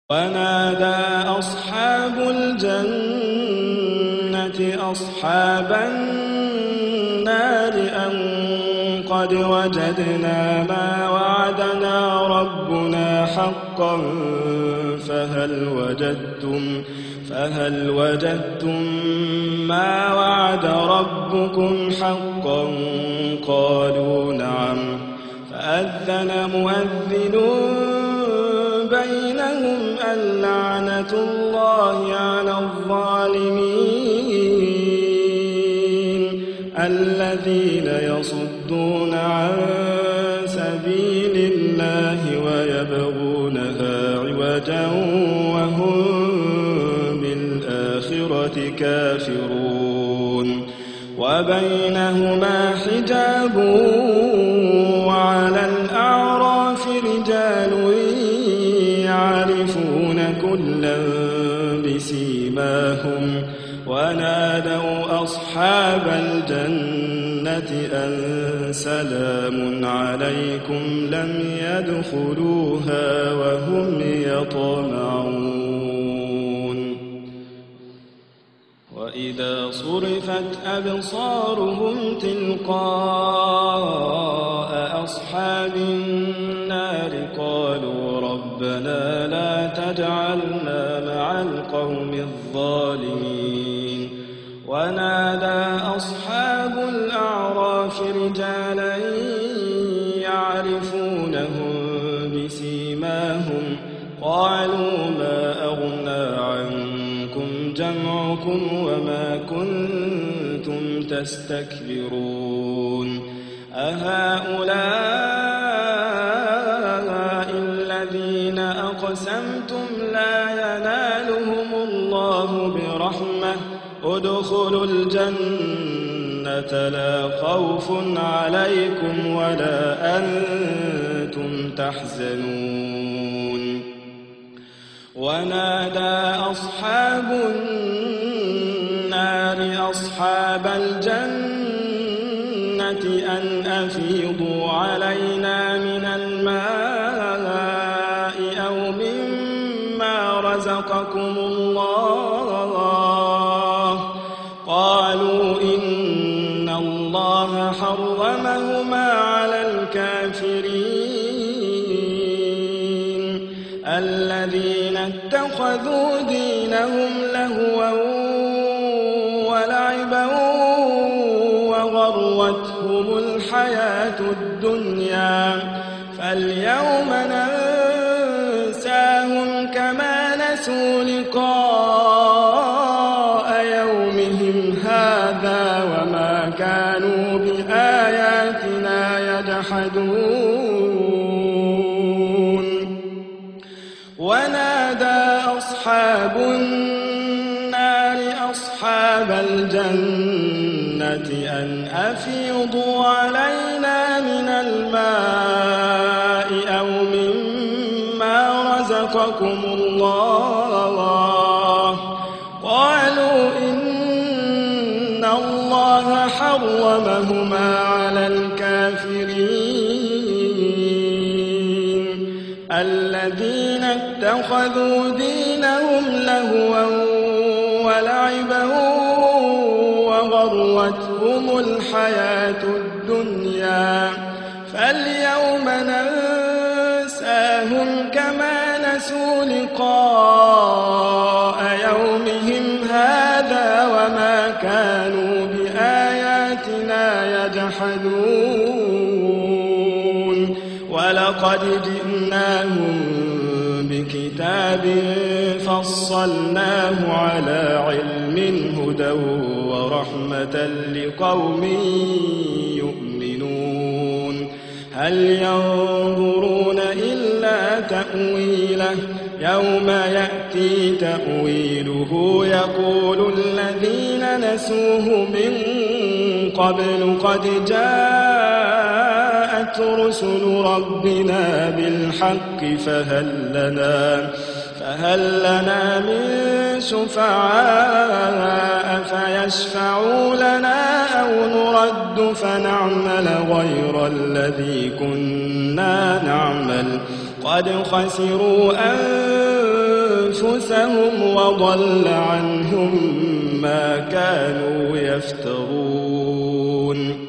ونادى أصحاب الجنة أصحاب النار أن قد وجدنا ما وعدنا ربنا حقا فهل وجدتم ما وعد ربكم حقا قالوا نعم فأذن مؤذن بينهم اللعنة الله على الظالمين الذين يصدون عن سبيل الله ويبغونها عوجا وهم بالآخرة كافرون وبينهما حجاب وعلى الأعراف رجال يعرفون كلا بسيماهم ونادوا أصحاب الجنة أن سلام عليكم لم يدخلوها وهم يطمعون وإذا صرفت أبصارهم تلقاء أصحاب النار قالوا ربنا لا تجعلنا مع القوم الظالمين ونادى أصحاب الأعراف رجالا يعرفونهم بسيماهم قالوا ما أغنى عنكم جمعكم وما كنتم تستكبرون أهؤلاء الذين أقسمتم لا ينالهم الله برحمة ادخلوا الجنة لا خوف عليكم ولا أنتم تحزنون ونادى أصحاب النار أصحاب الجنة أن أفيضوا علينا من الماء أو مما رزقكم الله قالوا إن الله حرمهما على الكافرين الذين اتخذوا دينهم لهوا ولعبا وغرتهم الحياة الدنيا فاليوم ننساهم كما نسوا لقاء يومهم هذا وما كانوا بآياتنا يجحدون ونادى أصحاب النار أصحاب الجنة أن أفيضوا علينا من الماء أو مما رزقكم الله قالوا إن الله حرمهما على الكافرين الذين اتخذوا دينهم لهوا ولعبا وغرتهم الحياة الدنيا فاليوم ننساهم كما نسوا لقاء يومهم هذا وما كانوا بآياتنا يجحدون ولقد جئناهم بكتاب فصلناه على علم هدى ورحمة لقوم يؤمنون هل ينظرون إلا تأويله يوم يأتي تأويله يقول الذين نسوه من قبل قد جاءت رسل ربنا بالحق فهل لنا من شفعاء فيشفعوا لنا أو نرد فنعمل غير الذي كنا نعمل قد خسروا أنفسهم وضل عنهم ما كانوا يفترون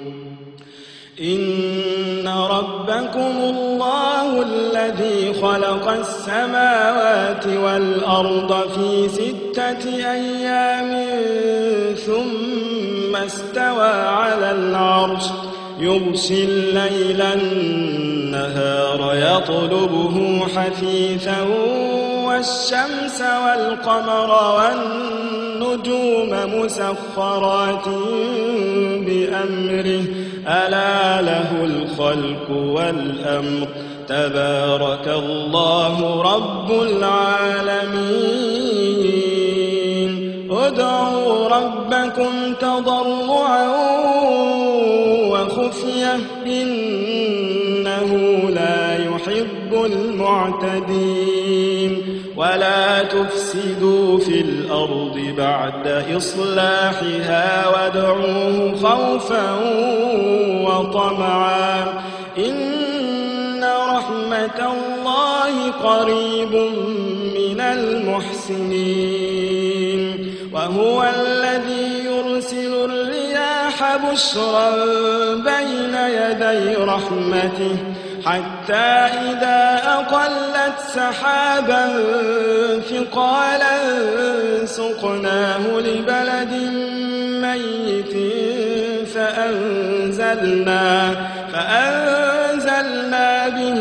إن ربكم الله الذي خلق السماوات والأرض في 6 أيام ثم استوى على العرش يغشي الليل النهار يطلبه حثيثا والشمس والقمر والنجوم مسخرات بأمره ألا له الخلق والأمر تبارك الله رب العالمين ادعوا ربكم تضرعا وخفية إنه لا يحب المعتدين ولا تفسدوا في الأرض بعد إصلاحها وادعوه خوفا وطمعا إن رحمة الله قريب من المحسنين وهو الذي يرسل الرياح بشرا بين يدي رحمته حتى إذا أقلت سحابا ثقالا سقناه لبلد ميت فأنزلنا به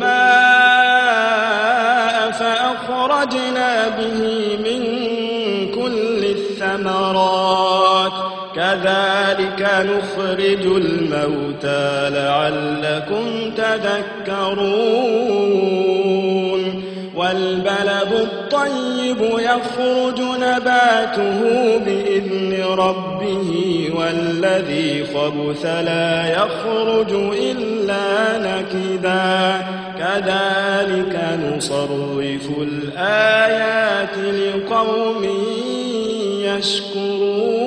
الماء فأخرجنا به من كل الثمرات كذلك نخرج الموتى لعلكم تذكرون والبلد الطيب يخرج نباته بإذن ربه والذي خبث لا يخرج إلا نكدا كذلك نصرف الآيات لقوم يشكرون